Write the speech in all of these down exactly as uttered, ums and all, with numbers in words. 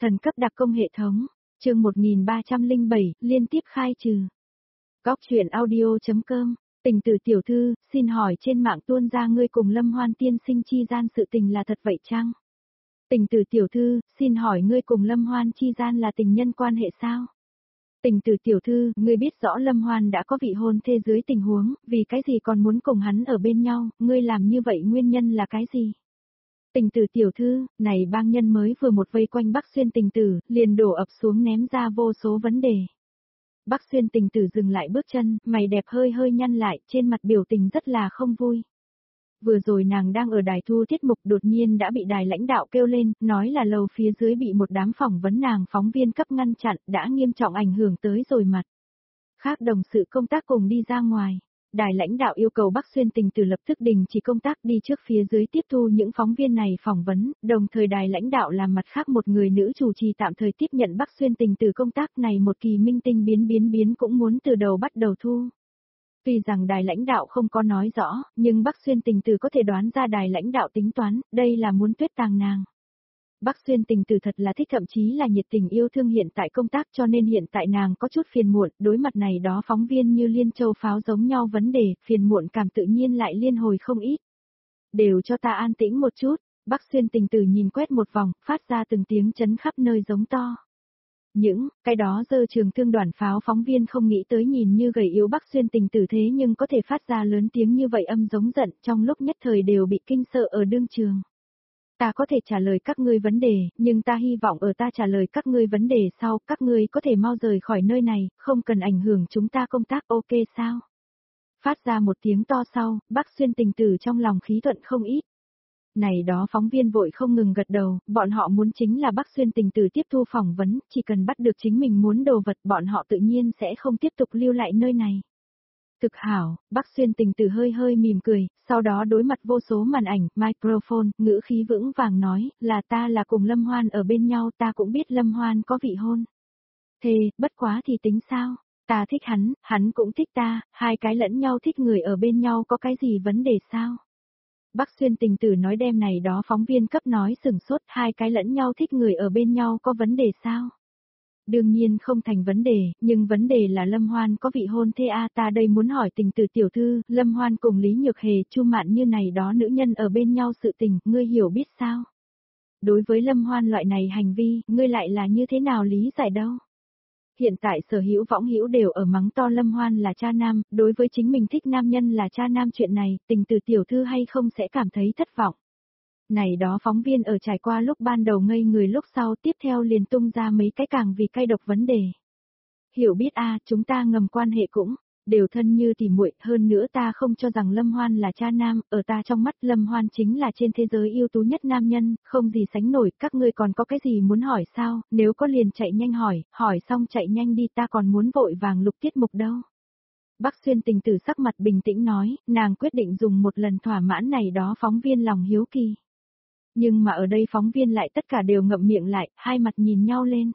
Thần cấp đặc công hệ thống, chương một nghìn ba trăm lẻ bảy, liên tiếp khai trừ. Góc truyện audio.com, Tình Tử tiểu thư, xin hỏi trên mạng tuôn ra ngươi cùng Lâm Hoan tiên sinh chi gian sự tình là thật vậy chăng? Tình Tử tiểu thư, xin hỏi ngươi cùng Lâm Hoan chi gian là tình nhân quan hệ sao? Tình Tử tiểu thư, ngươi biết rõ Lâm Hoan đã có vị hôn thê dưới tình huống, vì cái gì còn muốn cùng hắn ở bên nhau, ngươi làm như vậy nguyên nhân là cái gì? Tình Tử tiểu thư, này bang nhân mới vừa một vây quanh Bắc Xuyên Tình Tử, liền đổ ập xuống ném ra vô số vấn đề. Bắc Xuyên Tình Tử dừng lại bước chân, mày đẹp hơi hơi nhăn lại, trên mặt biểu tình rất là không vui. Vừa rồi nàng đang ở đài thu tiết mục đột nhiên đã bị đài lãnh đạo kêu lên, nói là lầu phía dưới bị một đám phỏng vấn nàng phóng viên cấp ngăn chặn, đã nghiêm trọng ảnh hưởng tới rồi mặt. Khác đồng sự công tác cùng đi ra ngoài. Đài lãnh đạo yêu cầu Bắc Xuyên Tình Tử lập tức đình chỉ công tác đi trước phía dưới tiếp thu những phóng viên này phỏng vấn, đồng thời đài lãnh đạo làm mặt khác một người nữ chủ trì tạm thời tiếp nhận Bắc Xuyên Tình Tử công tác này một kỳ minh tinh biến biến biến cũng muốn từ đầu bắt đầu thu. Tuy rằng đài lãnh đạo không có nói rõ, nhưng Bắc Xuyên Tình Tử có thể đoán ra đài lãnh đạo tính toán, đây là muốn tuyết tàng nàng. Bắc Xuyên Tình Tử thật là thích thậm chí là nhiệt tình yêu thương hiện tại công tác cho nên hiện tại nàng có chút phiền muộn, đối mặt này đó phóng viên như liên châu pháo giống nhau vấn đề, phiền muộn cảm tự nhiên lại liên hồi không ít. Đều cho ta an tĩnh một chút, Bắc Xuyên Tình Tử nhìn quét một vòng, phát ra từng tiếng chấn khắp nơi giống to. Những, cái đó dơ trường thương đoàn pháo phóng viên không nghĩ tới nhìn như gầy yếu Bắc Xuyên Tình Tử thế nhưng có thể phát ra lớn tiếng như vậy âm giống giận trong lúc nhất thời đều bị kinh sợ ở đương trường. Ta có thể trả lời các ngươi vấn đề, nhưng ta hy vọng ở ta trả lời các ngươi vấn đề sau, các ngươi có thể mau rời khỏi nơi này, không cần ảnh hưởng chúng ta công tác ok sao? Phát ra một tiếng to sau, Bắc Xuyên Tình Tử trong lòng khí thuận không ít. Này đó phóng viên vội không ngừng gật đầu, bọn họ muốn chính là Bắc Xuyên Tình Tử tiếp thu phỏng vấn, chỉ cần bắt được chính mình muốn đồ vật bọn họ tự nhiên sẽ không tiếp tục lưu lại nơi này. Thực hảo, Bắc Xuyên Tình Tử hơi hơi mỉm cười, sau đó đối mặt vô số màn ảnh, microphone, ngữ khí vững vàng nói, là ta là cùng Lâm Hoan ở bên nhau, ta cũng biết Lâm Hoan có vị hôn. Thề, bất quá thì tính sao, ta thích hắn, hắn cũng thích ta, hai cái lẫn nhau thích người ở bên nhau có cái gì vấn đề sao? Bắc Xuyên Tình Tử nói đem này đó phóng viên cấp nói sừng sốt, hai cái lẫn nhau thích người ở bên nhau có vấn đề sao? Đương nhiên không thành vấn đề, nhưng vấn đề là Lâm Hoan có vị hôn thê a ta đây muốn hỏi Tình Tử tiểu thư, Lâm Hoan cùng Lý Nhược Hề, Chu Mạn như này đó nữ nhân ở bên nhau sự tình, ngươi hiểu biết sao? Đối với Lâm Hoan loại này hành vi, ngươi lại là như thế nào lý giải đâu? Hiện tại sở hữu võng hữu đều ở mắng to Lâm Hoan là cha nam, đối với chính mình thích nam nhân là cha nam chuyện này, Tình Tử tiểu thư hay không sẽ cảm thấy thất vọng. Này đó phóng viên ở trải qua lúc ban đầu ngây người lúc sau tiếp theo liền tung ra mấy cái càng vì cay độc vấn đề. Hiểu biết a chúng ta ngầm quan hệ cũng, đều thân như tỉ muội hơn nữa ta không cho rằng Lâm Hoan là cha nam, ở ta trong mắt Lâm Hoan chính là trên thế giới ưu tú nhất nam nhân, không gì sánh nổi, các ngươi còn có cái gì muốn hỏi sao, nếu có liền chạy nhanh hỏi, hỏi xong chạy nhanh đi ta còn muốn vội vàng lục tiết mục đâu. Bắc Xuyên Tình Tử sắc mặt bình tĩnh nói, nàng quyết định dùng một lần thỏa mãn này đó phóng viên lòng hiếu kỳ. Nhưng mà ở đây phóng viên lại tất cả đều ngậm miệng lại, hai mặt nhìn nhau lên.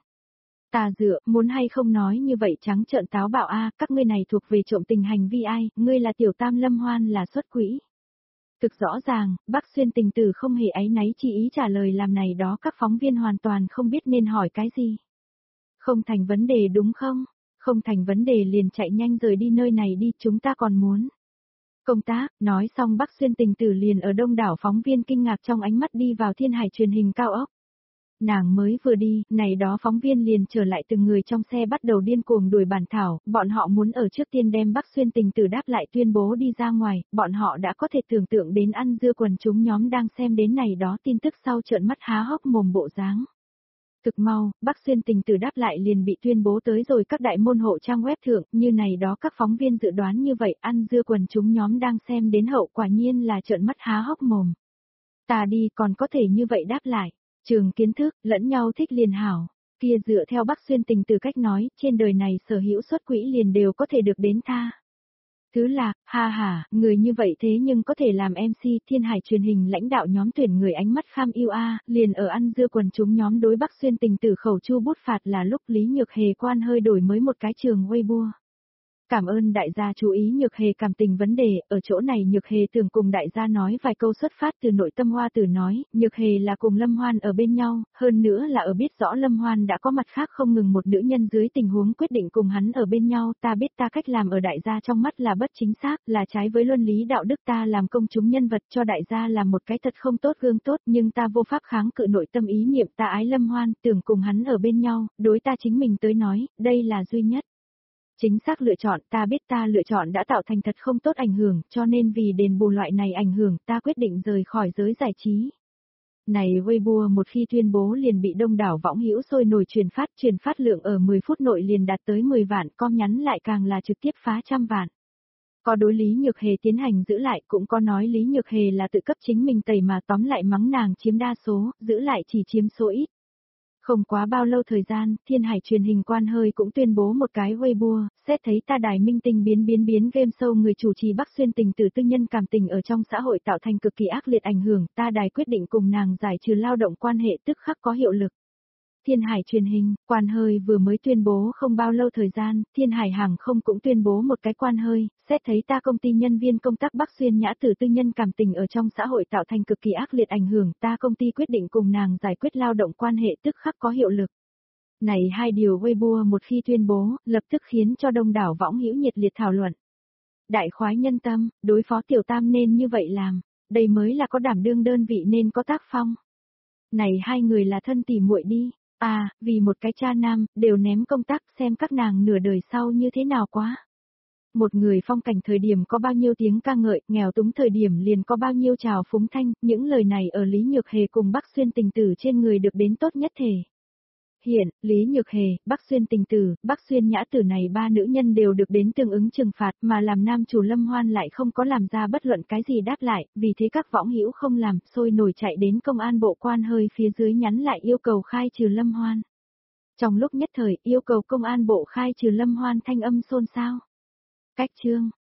Ta dựa, muốn hay không nói như vậy trắng trợn táo bạo a, các ngươi này thuộc về trộm tình hành vi ai, ngươi là tiểu tam Lâm Hoan là xuất quỹ. Thực rõ ràng, Bắc Xuyên Tình Tử không hề áy náy chỉ ý trả lời làm này đó các phóng viên hoàn toàn không biết nên hỏi cái gì. Không thành vấn đề đúng không? Không thành vấn đề liền chạy nhanh rời đi nơi này đi, chúng ta còn muốn. Công tác, nói xong Bắc Xuyên Tình Tử liền ở đông đảo phóng viên kinh ngạc trong ánh mắt đi vào Thiên Hải truyền hình cao ốc. Nàng mới vừa đi, này đó phóng viên liền trở lại từng người trong xe bắt đầu điên cuồng đuổi bản thảo, bọn họ muốn ở trước tiên đem Bắc Xuyên Tình Tử đáp lại tuyên bố đi ra ngoài, bọn họ đã có thể tưởng tượng đến ăn dưa quần chúng nhóm đang xem đến này đó tin tức sau trợn mắt há hốc mồm bộ dáng. Thực mau, Bắc Xuyên Tình Tử đáp lại liền bị tuyên bố tới rồi các đại môn hộ trang web thượng, như này đó các phóng viên dự đoán như vậy, ăn dưa quần chúng nhóm đang xem đến hậu quả nhiên là trợn mắt há hốc mồm. Ta đi còn có thể như vậy đáp lại, trường kiến thức, lẫn nhau thích liền hảo, kia dựa theo Bắc Xuyên Tình Tử cách nói, trên đời này sở hữu xuất quỹ liền đều có thể được đến tha. Thứ là, ha ha, người như vậy thế nhưng có thể làm em xê Thiên Hải truyền hình lãnh đạo nhóm tuyển người ánh mắt kham yêu a, liền ở ăn dưa quần chúng nhóm đối Bắc Xuyên Tình Tử khẩu chu bút phạt là lúc Lý Nhược Hề quan hơi đổi mới một cái trường Weibo. Cảm ơn đại gia chú ý Nhược Hề cảm tình vấn đề, ở chỗ này Nhược Hề thường cùng đại gia nói vài câu xuất phát từ nội tâm Hoa Tử nói, Nhược Hề là cùng Lâm Hoan ở bên nhau, hơn nữa là ở biết rõ Lâm Hoan đã có mặt khác không ngừng một nữ nhân dưới tình huống quyết định cùng hắn ở bên nhau, ta biết ta cách làm ở đại gia trong mắt là bất chính xác, là trái với luân lý đạo đức ta làm công chúng nhân vật cho đại gia làm một cái thật không tốt gương tốt, nhưng ta vô pháp kháng cự nội tâm ý niệm ta ái Lâm Hoan, tưởng cùng hắn ở bên nhau, đối ta chính mình tới nói, đây là duy nhất. Chính xác lựa chọn, ta biết ta lựa chọn đã tạo thành thật không tốt ảnh hưởng, cho nên vì đền bù loại này ảnh hưởng, ta quyết định rời khỏi giới giải trí. Này Weibo một khi tuyên bố liền bị đông đảo võng hữu sôi nổi truyền phát, truyền phát lượng ở mười phút nội liền đạt tới mười vạn, com nhắn lại càng là trực tiếp phá trăm vạn. Có đối Lý Nhược Hề tiến hành giữ lại, cũng có nói Lý Nhược Hề là tự cấp chính mình tẩy mà tóm lại mắng nàng chiếm đa số, giữ lại chỉ chiếm số ít. Không quá bao lâu thời gian, Thiên Hải truyền hình quan hơi cũng tuyên bố một cái Weibo, xét thấy ta đài minh tinh biến biến biến game show người chủ trì Bắc Xuyên tình từ tư nhân cảm tình ở trong xã hội tạo thành cực kỳ ác liệt ảnh hưởng, ta đài quyết định cùng nàng giải trừ lao động quan hệ tức khắc có hiệu lực. Thiên Hải truyền hình, quan hơi vừa mới tuyên bố không bao lâu thời gian, Thiên Hải hàng không cũng tuyên bố một cái quan hơi, xét thấy ta công ty nhân viên công tác Bắc Xuyên nhã tử tư nhân cảm tình ở trong xã hội tạo thành cực kỳ ác liệt ảnh hưởng, ta công ty quyết định cùng nàng giải quyết lao động quan hệ tức khắc có hiệu lực. Này hai điều Weibo một khi tuyên bố, lập tức khiến cho đông đảo võng hữu nhiệt liệt thảo luận. Đại khoái nhân tâm, đối phó tiểu tam nên như vậy làm, đây mới là có đảm đương đơn vị nên có tác phong. Này hai người là thân tỉ muội đi. À, vì một cái cha nam, đều ném công tác xem các nàng nửa đời sau như thế nào quá. Một người phong cảnh thời điểm có bao nhiêu tiếng ca ngợi, nghèo túng thời điểm liền có bao nhiêu trào phúng thanh, những lời này ở Lý Nhược Hề cùng Bắc Xuyên tình tử trên người được đến tốt nhất thể. Hiện, Lý Nhược Hề, Bắc Xuyên tình tử, Bắc Xuyên nhã tử này ba nữ nhân đều được đến tương ứng trừng phạt mà làm nam chủ Lâm Hoan lại không có làm ra bất luận cái gì đáp lại, vì thế các võng hữu không làm, sôi nổi chạy đến công an bộ quan hơi phía dưới nhắn lại yêu cầu khai trừ Lâm Hoan. Trong lúc nhất thời, yêu cầu công an bộ khai trừ Lâm Hoan thanh âm xôn xao. Cách chương